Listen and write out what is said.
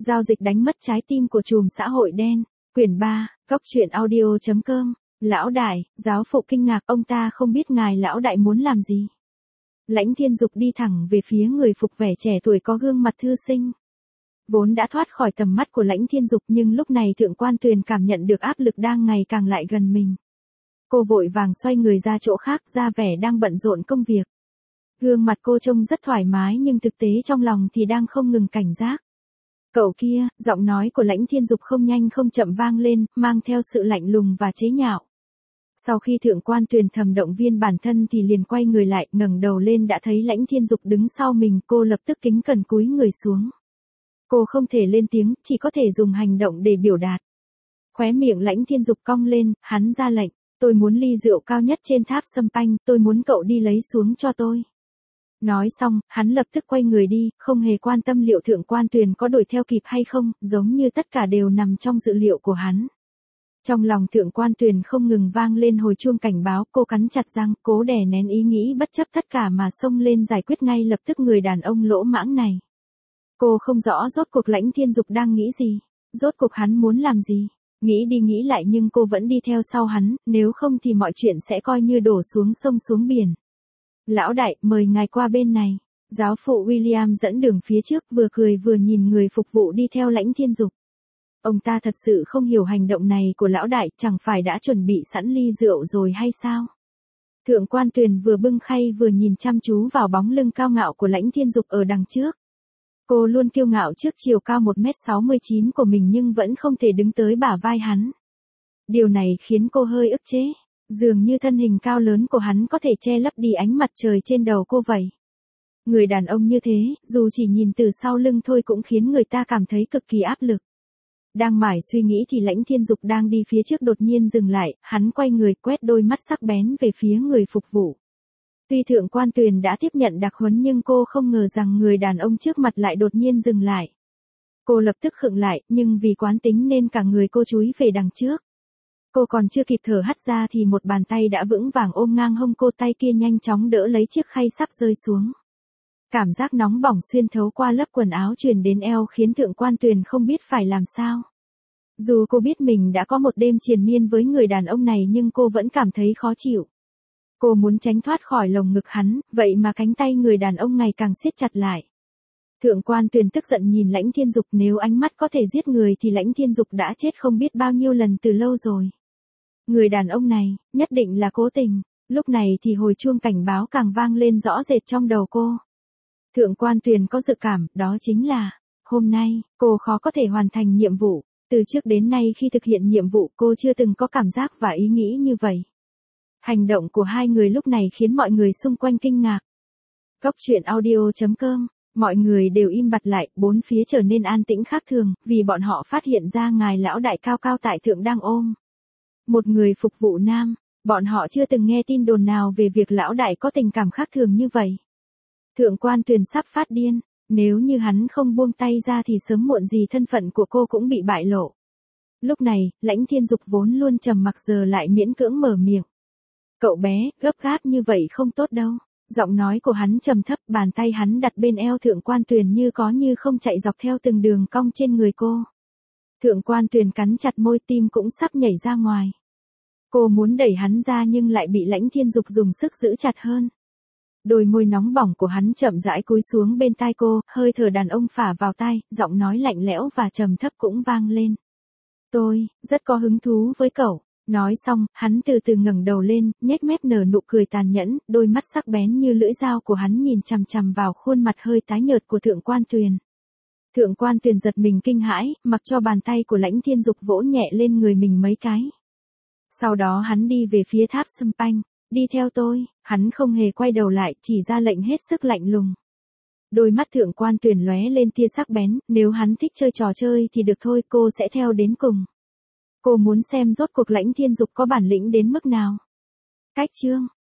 Giao dịch đánh mất trái tim của trùm xã hội đen. Quyển 3, Cốc truyện audio.com. Lão đại, giáo phụ kinh ngạc, ông ta không biết ngài lão đại muốn làm gì. Lãnh Thiên Dục đi thẳng về phía người phục vẻ trẻ tuổi có gương mặt thư sinh. Vốn đã thoát khỏi tầm mắt của Lãnh Thiên Dục nhưng lúc này Thượng Quan Tuyền cảm nhận được áp lực đang ngày càng lại gần mình. Cô vội vàng xoay người ra chỗ khác, ra vẻ đang bận rộn công việc. Gương mặt cô trông rất thoải mái nhưng thực tế trong lòng thì đang không ngừng cảnh giác. Cậu kia, giọng nói của Lãnh Thiên Dục không nhanh không chậm vang lên, mang theo sự lạnh lùng và chế nhạo. Sau khi Thượng Quan Tuyền thầm động viên bản thân thì liền quay người lại, ngẩng đầu lên đã thấy Lãnh Thiên Dục đứng sau mình, cô lập tức kính cẩn cúi người xuống. Cô không thể lên tiếng, chỉ có thể dùng hành động để biểu đạt. Khóe miệng Lãnh Thiên Dục cong lên, hắn ra lệnh, tôi muốn ly rượu cao nhất trên tháp sâm panh, tôi muốn cậu đi lấy xuống cho tôi. Nói xong, hắn lập tức quay người đi, không hề quan tâm liệu Thượng Quan Tuyền có đuổi theo kịp hay không, giống như tất cả đều nằm trong dự liệu của hắn. Trong lòng Thượng Quan Tuyền không ngừng vang lên hồi chuông cảnh báo, cô cắn chặt răng, cố đè nén ý nghĩ bất chấp tất cả mà xông lên giải quyết ngay lập tức người đàn ông lỗ mãng này. Cô không rõ rốt cuộc Lãnh Thiên Dục đang nghĩ gì, rốt cuộc hắn muốn làm gì. Nghĩ đi nghĩ lại nhưng cô vẫn đi theo sau hắn, nếu không thì mọi chuyện sẽ coi như đổ xuống sông xuống biển. Lão đại, mời ngài qua bên này. Giáo phụ William dẫn đường phía trước, vừa cười vừa nhìn người phục vụ đi theo Lãnh Thiên Dục. Ông ta thật sự không hiểu hành động này của lão đại, chẳng phải đã chuẩn bị sẵn ly rượu rồi hay sao? Thượng Quan Tuyền vừa bưng khay vừa nhìn chăm chú vào bóng lưng cao ngạo của Lãnh Thiên Dục ở đằng trước. Cô luôn kiêu ngạo trước chiều cao 1m69 của mình nhưng vẫn không thể đứng tới bả vai hắn. Điều này khiến cô hơi ức chế, dường như thân hình cao lớn của hắn có thể che lấp đi ánh mặt trời trên đầu cô vậy. Người đàn ông như thế, dù chỉ nhìn từ sau lưng thôi cũng khiến người ta cảm thấy cực kỳ áp lực. Đang mải suy nghĩ thì Lãnh Thiên Dục đang đi phía trước đột nhiên dừng lại, hắn quay người quét đôi mắt sắc bén về phía người phục vụ. Tuy Thượng Quan Tuyền đã tiếp nhận đặc huấn nhưng cô không ngờ rằng người đàn ông trước mặt lại đột nhiên dừng lại. Cô lập tức khựng lại, nhưng vì quán tính nên cả người cô chúi về đằng trước. Cô còn chưa kịp thở hắt ra thì một bàn tay đã vững vàng ôm ngang hông cô, tay kia nhanh chóng đỡ lấy chiếc khay sắp rơi xuống. Cảm giác nóng bỏng xuyên thấu qua lớp quần áo truyền đến eo khiến Thượng Quan Tuyền không biết phải làm sao. Dù cô biết mình đã có một đêm triền miên với người đàn ông này nhưng cô vẫn cảm thấy khó chịu. Cô muốn tránh thoát khỏi lồng ngực hắn, vậy mà cánh tay người đàn ông ngày càng siết chặt lại. Thượng Quan Tuyền tức giận nhìn Lãnh Thiên Dục, nếu ánh mắt có thể giết người thì Lãnh Thiên Dục đã chết không biết bao nhiêu lần từ lâu rồi. Người đàn ông này, nhất định là cố tình. Lúc này thì hồi chuông cảnh báo càng vang lên rõ rệt trong đầu cô. Thượng Quan Tuyền có dự cảm, đó chính là, hôm nay, cô khó có thể hoàn thành nhiệm vụ. Từ trước đến nay khi thực hiện nhiệm vụ cô chưa từng có cảm giác và ý nghĩ như vậy. Hành động của hai người lúc này khiến mọi người xung quanh kinh ngạc. Cốc truyện audio.com. Mọi người đều im bặt lại, bốn phía trở nên an tĩnh khác thường, vì bọn họ phát hiện ra ngài lão đại cao cao tại thượng đang ôm một người phục vụ nam. Bọn họ chưa từng nghe tin đồn nào về việc lão đại có tình cảm khác thường như vậy. Thượng Quan Tuyền sắp phát điên, nếu như hắn không buông tay ra thì sớm muộn gì thân phận của cô cũng bị bại lộ. Lúc này, Lãnh Thiên Dục vốn luôn trầm mặc giờ lại miễn cưỡng mở miệng. Cậu bé, gấp gáp như vậy không tốt đâu. Giọng nói của hắn trầm thấp, bàn tay hắn đặt bên eo Thượng Quan Tuyền như có như không chạy dọc theo từng đường cong trên người cô. Thượng Quan Tuyền cắn chặt môi, tim cũng sắp nhảy ra ngoài. Cô muốn đẩy hắn ra nhưng lại bị Lãnh Thiên Dục dùng sức giữ chặt hơn. Đôi môi nóng bỏng của hắn chậm rãi cúi xuống bên tai cô, hơi thở đàn ông phả vào tai, giọng nói lạnh lẽo và trầm thấp cũng vang lên. Tôi, rất có hứng thú với cậu. Nói xong, hắn từ từ ngẩng đầu lên, nhếch mép nở nụ cười tàn nhẫn, đôi mắt sắc bén như lưỡi dao của hắn nhìn chằm chằm vào khuôn mặt hơi tái nhợt của Thượng Quan Tuyền. Thượng Quan Tuyền giật mình kinh hãi, mặc cho bàn tay của Lãnh Thiên Dục vỗ nhẹ lên người mình mấy cái. Sau đó hắn đi về phía tháp sâm panh, đi theo tôi, hắn không hề quay đầu lại, chỉ ra lệnh hết sức lạnh lùng. Đôi mắt Thượng Quan Tuyền lóe lên tia sắc bén, nếu hắn thích chơi trò chơi thì được thôi, cô sẽ theo đến cùng. Cô muốn xem rốt cuộc Lãnh Thiên Dục có bản lĩnh đến mức nào. Cách chương